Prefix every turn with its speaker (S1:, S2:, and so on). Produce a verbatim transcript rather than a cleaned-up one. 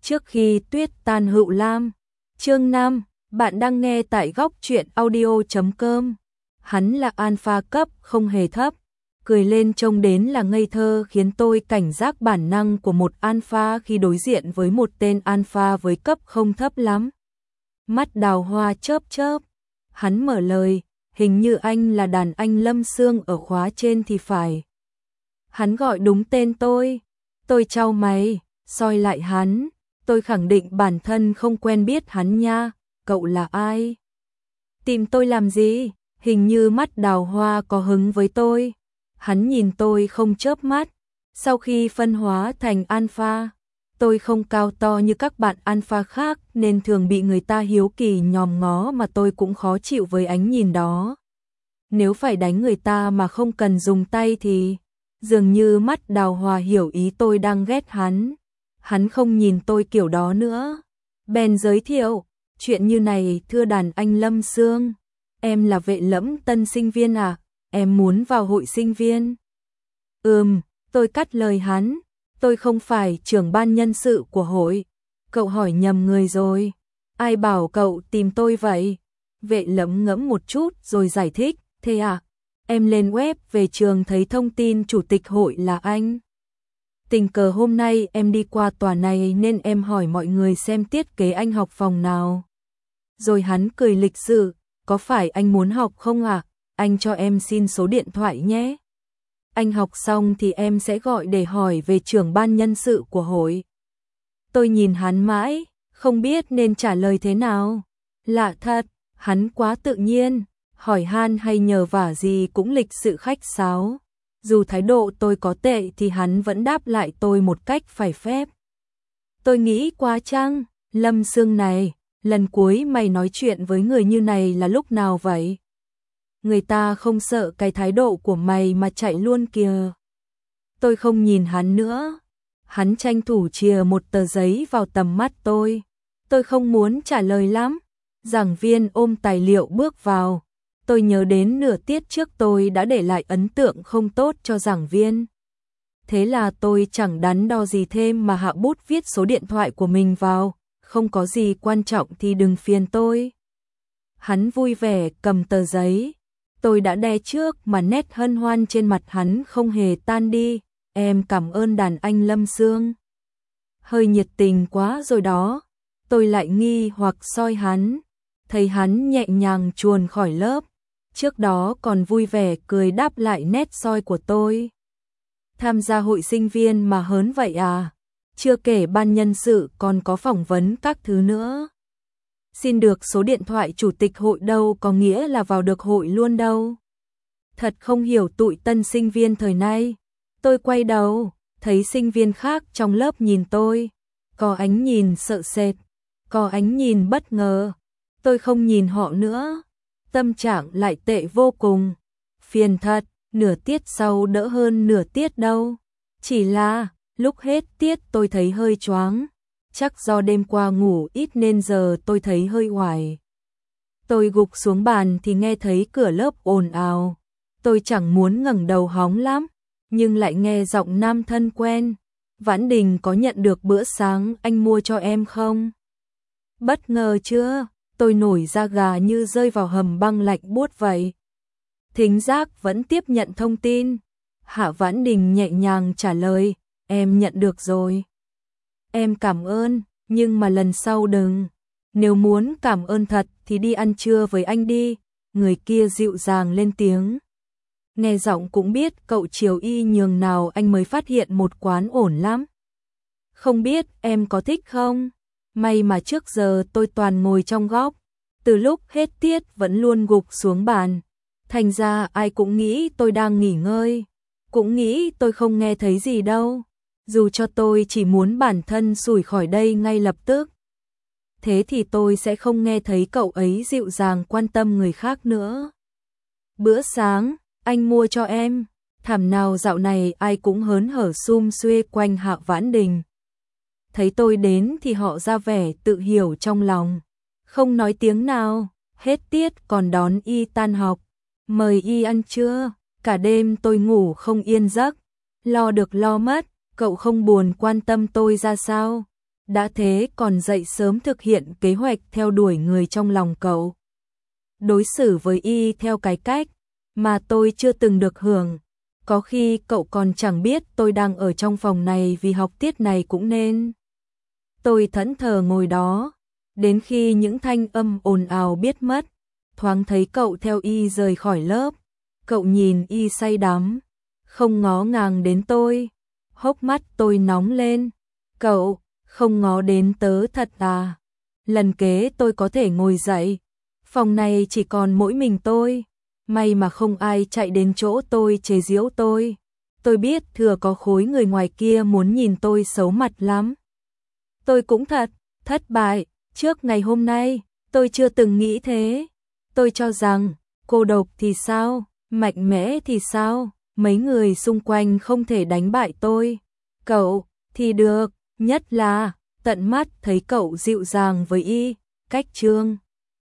S1: Trước khi tuyết tan hữu lam. Chương năm, bạn đang nghe tại góc truyện audio chấm com. Hắn là alpha cấp, không hề thấp. Cười lên trông đến là ngây thơ, khiến tôi cảnh giác bản năng của một alpha khi đối diện với một tên alpha với cấp không thấp lắm. Mắt đào hoa chớp chớp. Hắn mở lời, hình như anh là đàn anh Lâm Sương ở khóa trên thì phải. Hắn gọi đúng tên tôi. Tôi chau mày, soi lại hắn. Tôi khẳng định bản thân không quen biết hắn nha. Cậu là ai? Tìm tôi làm gì? Hình như mắt đào hoa có hứng với tôi. Hắn nhìn tôi không chớp mắt. Sau khi phân hóa thành alpha, tôi không cao to như các bạn alpha khác nên thường bị người ta hiếu kỳ nhòm ngó, mà tôi cũng khó chịu với ánh nhìn đó. Nếu phải đánh người ta mà không cần dùng tay thì... Dường như mắt đào hoa hiểu ý tôi đang ghét hắn. Hắn không nhìn tôi kiểu đó nữa. Bèn giới thiệu, chuyện như này thưa đàn anh Lâm Sương. Em là Vệ Lẫm tân sinh viên à? Em muốn vào hội sinh viên. Ừm, tôi cắt lời hắn. Tôi không phải trưởng ban nhân sự của hội. Cậu hỏi nhầm người rồi. Ai bảo cậu tìm tôi vậy? Vệ Lẫm ngẫm một chút rồi giải thích. Thế à? Em lên web về trường thấy thông tin chủ tịch hội là anh. Tình cờ hôm nay em đi qua tòa này nên em hỏi mọi người xem thiết kế anh học phòng nào. Rồi hắn cười lịch sự. Có phải anh muốn học không ạ? À? Anh cho em xin số điện thoại nhé. Anh học xong thì em sẽ gọi để hỏi về trưởng ban nhân sự của hội. Tôi nhìn hắn mãi, không biết nên trả lời thế nào. Lạ thật, hắn quá tự nhiên, hỏi han hay nhờ vả gì cũng lịch sự khách sáo. Dù thái độ tôi có tệ thì hắn vẫn đáp lại tôi một cách phải phép. Tôi nghĩ quá chăng, Lâm Sương này, lần cuối mày nói chuyện với người như này là lúc nào vậy? Người ta không sợ cái thái độ của mày mà chạy luôn kìa. Tôi không nhìn hắn nữa. Hắn tranh thủ chìa một tờ giấy vào tầm mắt tôi. Tôi không muốn trả lời lắm. Giảng viên ôm tài liệu bước vào. Tôi nhớ đến nửa tiết trước tôi đã để lại ấn tượng không tốt cho giảng viên. Thế là tôi chẳng đắn đo gì thêm mà hạ bút viết số điện thoại của mình vào. Không có gì quan trọng thì đừng phiền tôi. Hắn vui vẻ cầm tờ giấy. Tôi đã đe trước mà nét hân hoan trên mặt hắn không hề tan đi. Em cảm ơn đàn anh Lâm Sương. Hơi nhiệt tình quá rồi đó. Tôi lại nghi hoặc soi hắn. Thấy hắn nhẹ nhàng chuồn khỏi lớp. Trước đó còn vui vẻ cười đáp lại nét soi của tôi. Tham gia hội sinh viên mà hớn vậy à? Chưa kể ban nhân sự còn có phỏng vấn các thứ nữa. Xin được số điện thoại chủ tịch hội đâu có nghĩa là vào được hội luôn đâu. Thật không hiểu tụi tân sinh viên thời nay. Tôi quay đầu, thấy sinh viên khác trong lớp nhìn tôi. Có ánh nhìn sợ sệt, có ánh nhìn bất ngờ. Tôi không nhìn họ nữa. Tâm trạng lại tệ vô cùng. Phiền thật, nửa tiết sau đỡ hơn nửa tiết đâu. Chỉ là, lúc hết tiết tôi thấy hơi choáng. Chắc do đêm qua ngủ ít nên giờ tôi thấy hơi oải. Tôi gục xuống bàn thì nghe thấy cửa lớp ồn ào. Tôi chẳng muốn ngẩng đầu hóng lắm, nhưng lại nghe giọng nam thân quen. Vãn Đình có nhận được bữa sáng anh mua cho em không? Bất ngờ chưa? Tôi nổi da gà như rơi vào hầm băng lạnh buốt vậy. Thính giác vẫn tiếp nhận thông tin. Hạ Vãn Đình nhẹ nhàng trả lời, em nhận được rồi. Em cảm ơn, nhưng mà lần sau đừng. Nếu muốn cảm ơn thật thì đi ăn trưa với anh đi. Người kia dịu dàng lên tiếng. Nghe giọng cũng biết cậu chiều y nhường nào anh mới phát hiện một quán ổn lắm. Không biết em có thích không? May mà trước giờ tôi toàn ngồi trong góc. Từ lúc hết tiết vẫn luôn gục xuống bàn. Thành ra ai cũng nghĩ tôi đang nghỉ ngơi. Cũng nghĩ tôi không nghe thấy gì đâu. Dù cho tôi chỉ muốn bản thân xủi khỏi đây ngay lập tức. Thế thì tôi sẽ không nghe thấy cậu ấy dịu dàng quan tâm người khác nữa. Bữa sáng, anh mua cho em. Thảm nào dạo này ai cũng hớn hở sum xuê quanh Hạ Vãn Đình. Thấy tôi đến thì họ ra vẻ tự hiểu trong lòng. Không nói tiếng nào, hết tiết còn đón y tan học. Mời y ăn trưa, cả đêm tôi ngủ không yên giấc. Lo được lo mất, cậu không buồn quan tâm tôi ra sao? đã thế còn dậy sớm thực hiện kế hoạch theo đuổi người trong lòng cậu. Đối xử với y theo cái cách mà tôi chưa từng được hưởng. Có khi cậu còn chẳng biết tôi đang ở trong phòng này vì học tiết này cũng nên. Tôi thẫn thờ ngồi đó, đến khi những thanh âm ồn ào biết mất, thoáng thấy cậu theo y rời khỏi lớp. Cậu nhìn y say đắm, không ngó ngàng đến tôi. Hốc mắt tôi nóng lên. Cậu, không ngó đến tớ thật à? Lần kế tôi có thể ngồi dậy. Phòng này chỉ còn mỗi mình tôi. May mà không ai chạy đến chỗ tôi chế giễu tôi. Tôi biết thừa có khối người ngoài kia muốn nhìn tôi xấu mặt lắm. Tôi cũng thật, thất bại. Trước ngày hôm nay, tôi chưa từng nghĩ thế. Tôi cho rằng, cô độc thì sao, mạnh mẽ thì sao, mấy người xung quanh không thể đánh bại tôi. Cậu, thì được, nhất là, tận mắt thấy cậu dịu dàng với y, cách trương.